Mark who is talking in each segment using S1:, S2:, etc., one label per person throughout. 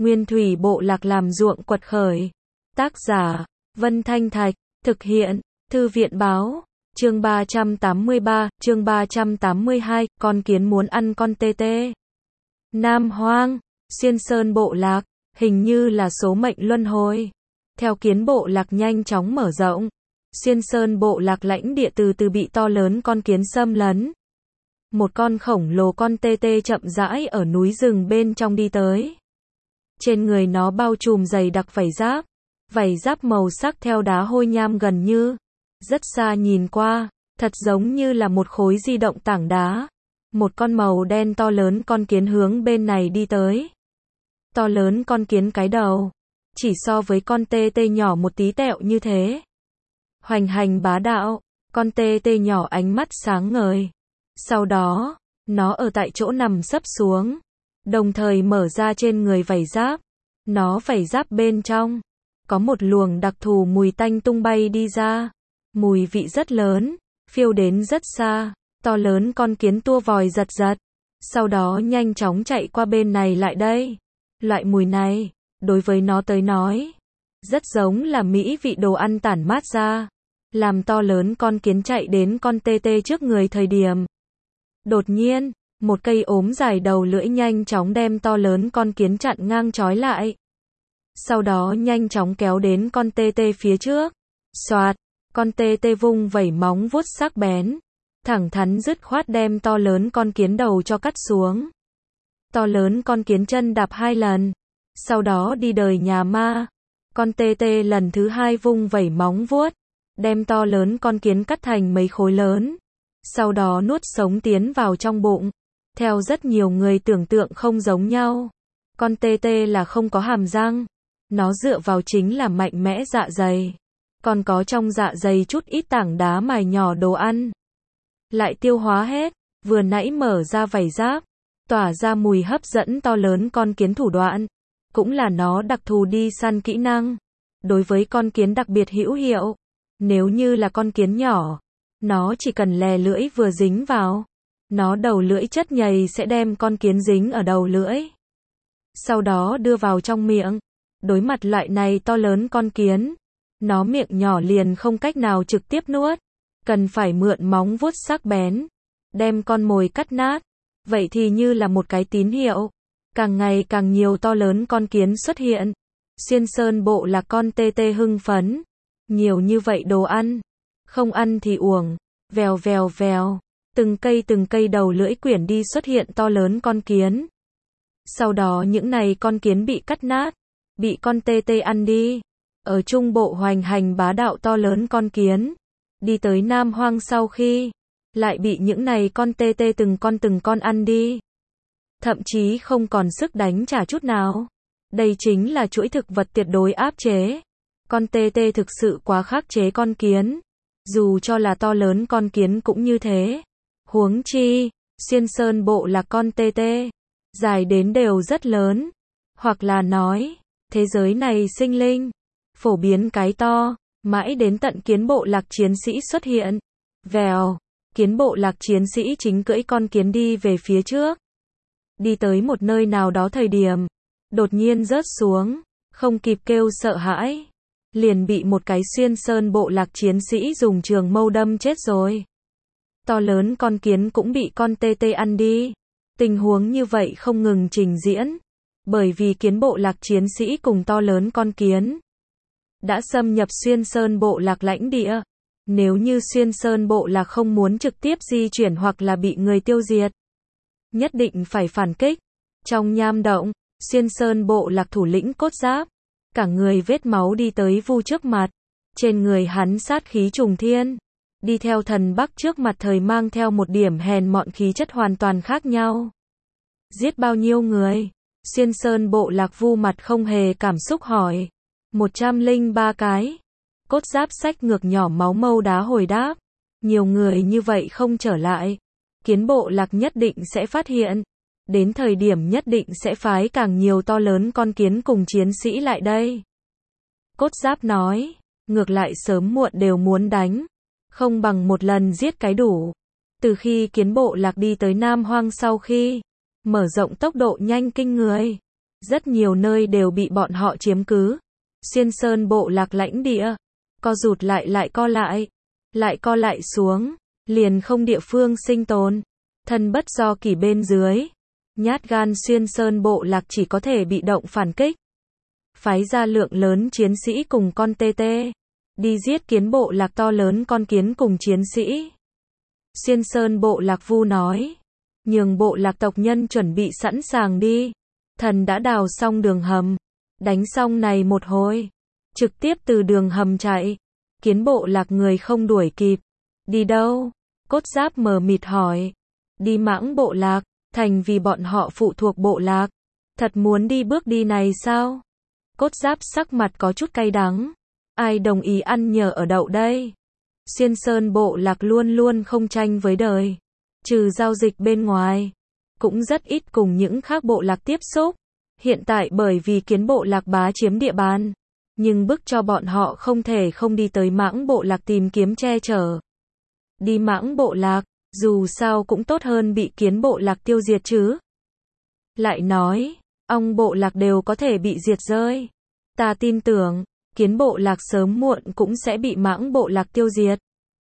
S1: Nguyên thủy bộ lạc làm ruộng quật khởi. Tác giả, Vân Thanh Thạch, thực hiện, Thư viện báo, chương 383, chương 382, con kiến muốn ăn con tê tê. Nam Hoang, Xiên Sơn bộ lạc, hình như là số mệnh luân hồi. Theo kiến bộ lạc nhanh chóng mở rộng, Xiên Sơn bộ lạc lãnh địa từ từ bị to lớn con kiến xâm lấn. Một con khổng lồ con tê tê chậm rãi ở núi rừng bên trong đi tới. Trên người nó bao trùm dày đặc vảy giáp màu sắc theo đá hôi nham gần như. Rất xa nhìn qua, thật giống như là một khối di động tảng đá. Một con màu đen to lớn con kiến hướng bên này đi tới. To lớn con kiến cái đầu, chỉ so với con tê tê nhỏ một tí tẹo như thế. Hoành hành bá đạo, con tê tê nhỏ ánh mắt sáng ngời. Sau đó, nó ở tại chỗ nằm sấp xuống, đồng thời mở ra trên người vảy giáp. Nó vảy giáp bên trong, có một luồng đặc thù mùi tanh tung bay đi ra. Mùi vị rất lớn, phiêu đến rất xa. To lớn con kiến tua vòi giật, sau đó nhanh chóng chạy qua bên này lại đây. Loại mùi này, đối với nó tới nói, rất giống là mỹ vị đồ ăn tản mát ra. Làm to lớn con kiến chạy đến con tê tê trước người thời điểm. Đột nhiên, một cây ốm dài đầu lưỡi nhanh chóng đem to lớn con kiến chặn ngang trói lại. Sau đó nhanh chóng kéo đến con tê tê phía trước. Xoạt, con tê tê vung vẩy móng vuốt sắc bén, thẳng thắn dứt khoát đem to lớn con kiến đầu cho cắt xuống. To lớn con kiến chân đạp 2 lần, sau đó đi đời nhà ma. Con tê tê lần thứ 2 vung vẩy móng vuốt, đem to lớn con kiến cắt thành mấy khối lớn, sau đó nuốt sống tiến vào trong bụng. Theo rất nhiều người tưởng tượng không giống nhau, con tê tê là không có hàm răng, nó dựa vào chính là mạnh mẽ dạ dày, còn có trong dạ dày chút ít tảng đá mài nhỏ đồ ăn, lại tiêu hóa hết. Vừa nãy mở ra vảy giáp, tỏa ra mùi hấp dẫn to lớn con kiến thủ đoạn, cũng là nó đặc thù đi săn kỹ năng, đối với con kiến đặc biệt hữu hiệu. Nếu như là con kiến nhỏ, nó chỉ cần lè lưỡi vừa dính vào, nó đầu lưỡi chất nhầy sẽ đem con kiến dính ở đầu lưỡi, sau đó đưa vào trong miệng. Đối mặt loại này to lớn con kiến, nó miệng nhỏ liền không cách nào trực tiếp nuốt, cần phải mượn móng vuốt sắc bén, đem con mồi cắt nát. Vậy thì như là một cái tín hiệu, càng ngày càng nhiều to lớn con kiến xuất hiện. Xiên Sơn bộ là con tê tê hưng phấn, nhiều như vậy đồ ăn, không ăn thì uổng. Vèo vèo vèo, từng cây đầu lưỡi quyển đi xuất hiện to lớn con kiến. Sau đó những này con kiến bị cắt nát, bị con tê tê ăn đi. Ở trung bộ hoành hành bá đạo to lớn con kiến, đi tới Nam Hoang sau khi, lại bị những này con tê tê từng con ăn đi. Thậm chí không còn sức đánh trả chút nào. Đây chính là chuỗi thực vật tuyệt đối áp chế. Con tê tê thực sự quá khắc chế con kiến. Dù cho là to lớn con kiến cũng như thế. Huống chi, Xiên Sơn bộ là con tê tê, dài đến đều rất lớn. Hoặc là nói, thế giới này sinh linh, phổ biến cái to, mãi đến tận kiến bộ lạc chiến sĩ xuất hiện. Vèo, kiến bộ lạc chiến sĩ chính cưỡi con kiến đi về phía trước. Đi tới một nơi nào đó thời điểm, đột nhiên rớt xuống, không kịp kêu sợ hãi, liền bị một cái Xiên Sơn bộ lạc chiến sĩ dùng trường mâu đâm chết rồi. To lớn con kiến cũng bị con tê tê ăn đi. Tình huống như vậy không ngừng trình diễn, bởi vì kiến bộ lạc chiến sĩ cùng to lớn con kiến đã xâm nhập Xiên Sơn bộ lạc lãnh địa. Nếu như Xiên Sơn bộ lạc không muốn trực tiếp di chuyển hoặc là bị người tiêu diệt, nhất định phải phản kích. Trong nham động, Xiên Sơn bộ lạc thủ lĩnh Cốt Giáp, cả người vết máu đi tới Vu trước mặt. Trên người hắn sát khí trùng thiên, đi theo thần Bắc trước mặt thời mang theo một điểm hèn mọn khí chất hoàn toàn khác nhau. Giết bao nhiêu người? Xiên Sơn bộ lạc Vu mặt không hề cảm xúc hỏi. 103 cái. Cốt Giáp xách ngược nhỏ máu mâu đá hồi đáp. Nhiều người như vậy không trở lại, kiến bộ lạc nhất định sẽ phát hiện. Đến thời điểm nhất định sẽ phái càng nhiều to lớn con kiến cùng chiến sĩ lại đây. Cốt Giáp nói, ngược lại sớm muộn đều muốn đánh, không bằng một lần giết cái đủ. Từ khi kiến bộ lạc đi tới Nam Hoang sau khi mở rộng tốc độ nhanh kinh người, Rất nhiều nơi đều bị bọn họ chiếm cứ. Xuyên Sơn bộ lạc lãnh địa, co rụt lại lại co lại xuống, liền không địa phương sinh tồn. Thân bất do kỷ bên dưới, nhát gan Xuyên Sơn bộ lạc chỉ có thể bị động phản kích. Phái ra lượng lớn chiến sĩ cùng con tê tê, đi giết kiến bộ lạc to lớn con kiến cùng chiến sĩ. Xuyên Sơn bộ lạc vu nói, nhường bộ lạc tộc nhân chuẩn bị sẵn sàng đi. Thần đã đào xong đường hầm, đánh xong này một hồi, trực tiếp từ đường hầm chạy. Kiến bộ lạc người không đuổi kịp. Đi đâu? Cốt Giáp mờ mịt hỏi. Đi Mãng bộ lạc, thành vì bọn họ phụ thuộc bộ lạc. Thật muốn đi bước đi này sao? Cốt Giáp sắc mặt có chút cay đắng. Ai đồng ý ăn nhờ ở đậu đây? Xuyên Sơn bộ lạc luôn luôn không tranh với đời. Trừ giao dịch bên ngoài, cũng rất ít cùng những khác bộ lạc tiếp xúc. Hiện tại bởi vì kiến bộ lạc bá chiếm địa bàn, nhưng bức cho bọn họ không thể không đi tới Mãng bộ lạc tìm kiếm che chở. Đi Mãng bộ lạc, dù sao cũng tốt hơn bị kiến bộ lạc tiêu diệt chứ. Lại nói, ong bộ lạc đều có thể bị diệt rơi. Ta tin tưởng, kiến bộ lạc sớm muộn cũng sẽ bị Mãng bộ lạc tiêu diệt.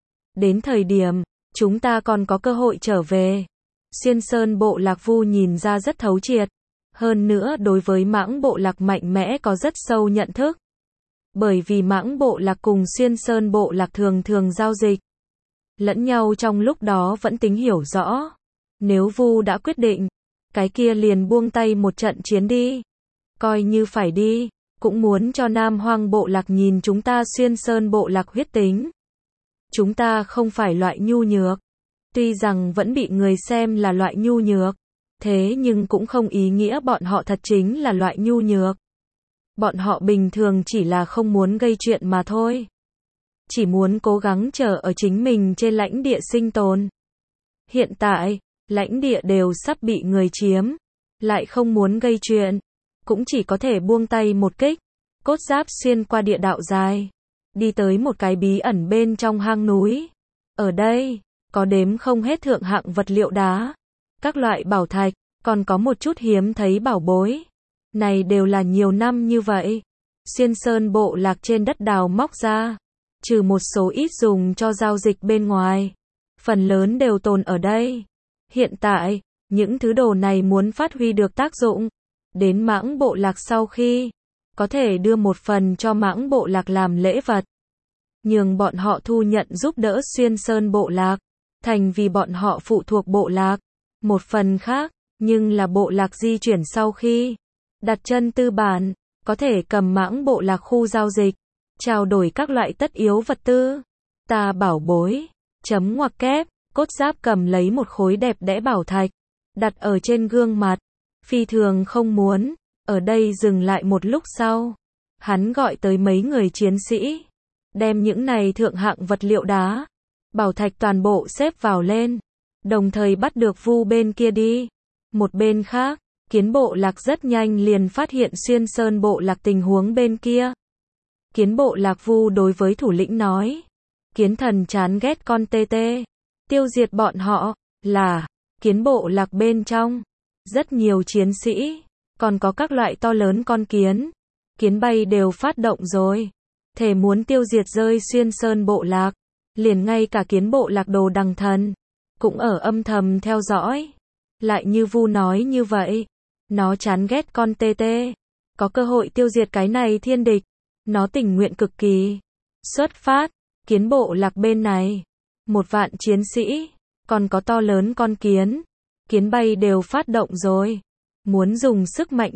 S1: Đến thời điểm, chúng ta còn có cơ hội trở về. Xuyên Sơn bộ lạc vu nhìn ra rất thấu triệt. Hơn nữa đối với Mãng bộ lạc mạnh mẽ có rất sâu nhận thức. Bởi vì Mãng bộ lạc cùng Xuyên Sơn bộ lạc thường thường giao dịch lẫn nhau trong lúc đó vẫn tính hiểu rõ. Nếu vu đã quyết định, cái kia liền buông tay một trận chiến đi. Coi như phải đi, cũng muốn cho Nam Hoang bộ lạc nhìn chúng ta Xuyên Sơn bộ lạc huyết tính. Chúng ta không phải loại nhu nhược. Tuy rằng vẫn bị người xem là loại nhu nhược, thế nhưng cũng không ý nghĩa bọn họ thật chính là loại nhu nhược. Bọn họ bình thường chỉ là không muốn gây chuyện mà thôi. Chỉ muốn cố gắng chờ ở chính mình trên lãnh địa sinh tồn. Hiện tại, lãnh địa đều sắp bị người chiếm, lại không muốn gây chuyện, cũng chỉ có thể buông tay một kích. Cốt Giáp xuyên qua địa đạo dài, đi tới một cái bí ẩn bên trong hang núi. Ở đây, có đếm không hết thượng hạng vật liệu đá, các loại bảo thạch, còn có một chút hiếm thấy bảo bối. Này đều là nhiều năm như vậy. Xuyên Sơn bộ lạc trên đất đào móc ra, trừ một số ít dùng cho giao dịch bên ngoài, phần lớn đều tồn ở đây. Hiện tại, những thứ đồ này muốn phát huy được tác dụng, đến Mãng bộ lạc sau khi, có thể đưa một phần cho Mãng bộ lạc làm lễ vật. Nhường bọn họ thu nhận giúp đỡ Xuyên Sơn bộ lạc, thành vì bọn họ phụ thuộc bộ lạc. Một phần khác, nhưng là bộ lạc di chuyển sau khi đặt chân tư bản, có thể cầm Mãng bộ lạc khu giao dịch, trao đổi các loại tất yếu vật tư. Ta bảo bối, chấm ngoặc kép, Cốt Giáp cầm lấy một khối đẹp đẽ bảo thạch, đặt ở trên gương mặt, phi thường không muốn, ở đây dừng lại một lúc sau. Hắn gọi tới mấy người chiến sĩ, đem những này thượng hạng vật liệu đá, bảo thạch toàn bộ xếp vào lên, đồng thời bắt được vu bên kia đi. Một bên khác, kiến bộ lạc rất nhanh liền phát hiện Xuyên Sơn bộ lạc tình huống bên kia. Kiến bộ lạc vu đối với thủ lĩnh nói, kiến thần chán ghét con tê tê, tiêu diệt bọn họ. Là, kiến bộ lạc bên trong, rất nhiều chiến sĩ, còn có các loại to lớn con kiến. Kiến bay đều phát động rồi, thể muốn tiêu diệt rơi Xuyên Sơn bộ lạc. Liền ngay cả kiến bộ lạc Đồ Đằng Thần cũng ở âm thầm theo dõi. Lại như vu nói như vậy, nó chán ghét con tê tê, có cơ hội tiêu diệt cái này thiên địch, nó tình nguyện cực kỳ. Xuất phát, kiến bộ lạc bên này, 1.000 chiến sĩ, còn có to lớn con kiến. Kiến bay đều phát động rồi, muốn dùng sức mạnh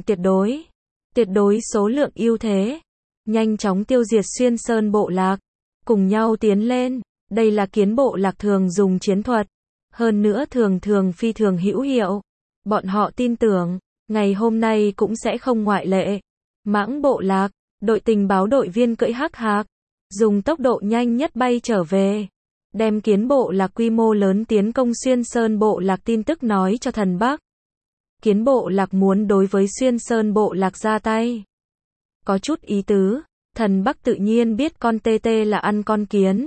S1: tuyệt đối số lượng ưu thế, nhanh chóng tiêu diệt Xuyên Sơn bộ lạc, cùng nhau tiến lên. Đây là kiến bộ lạc thường dùng chiến thuật, hơn nữa thường phi thường hữu hiệu. Bọn họ tin tưởng, ngày hôm nay cũng sẽ không ngoại lệ. Mãng bộ lạc, đội tình báo đội viên cưỡi hắc hạc, dùng tốc độ nhanh nhất bay trở về, đem kiến bộ lạc quy mô lớn tiến công Xuyên Sơn bộ lạc tin tức nói cho thần Bắc. Kiến bộ lạc muốn đối với Xuyên Sơn bộ lạc ra tay. Có chút ý tứ, thần Bắc tự nhiên biết con tê tê là ăn con kiến.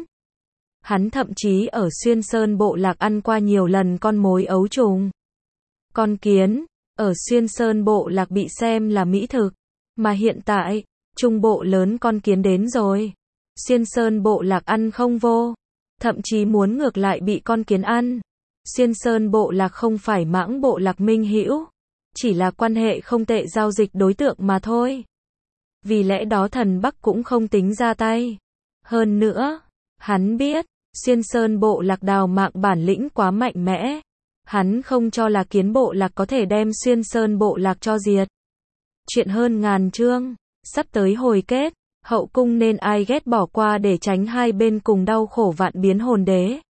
S1: Hắn thậm chí ở Xuyên Sơn bộ lạc ăn qua nhiều lần con mối ấu trùng. Con kiến, ở Xuyên Sơn bộ lạc bị xem là mỹ thực. Mà hiện tại, trung bộ lớn con kiến đến rồi. Xuyên Sơn bộ lạc ăn không vô. Thậm chí muốn ngược lại bị con kiến ăn. Xuyên Sơn bộ lạc không phải Mãng bộ lạc minh hữu. Chỉ là quan hệ không tệ giao dịch đối tượng mà thôi. Vì lẽ đó Thần Bắc cũng không tính ra tay. Hơn nữa, hắn biết, Xuyên Sơn bộ lạc đào mạng bản lĩnh quá mạnh mẽ. Hắn không cho là Kiến bộ lạc có thể đem Xuyên Sơn bộ lạc cho diệt. Chuyện hơn ngàn chương, sắp tới hồi kết, hậu cung nên ai ghét bỏ qua để tránh hai bên cùng đau khổ vạn biến hồn đế.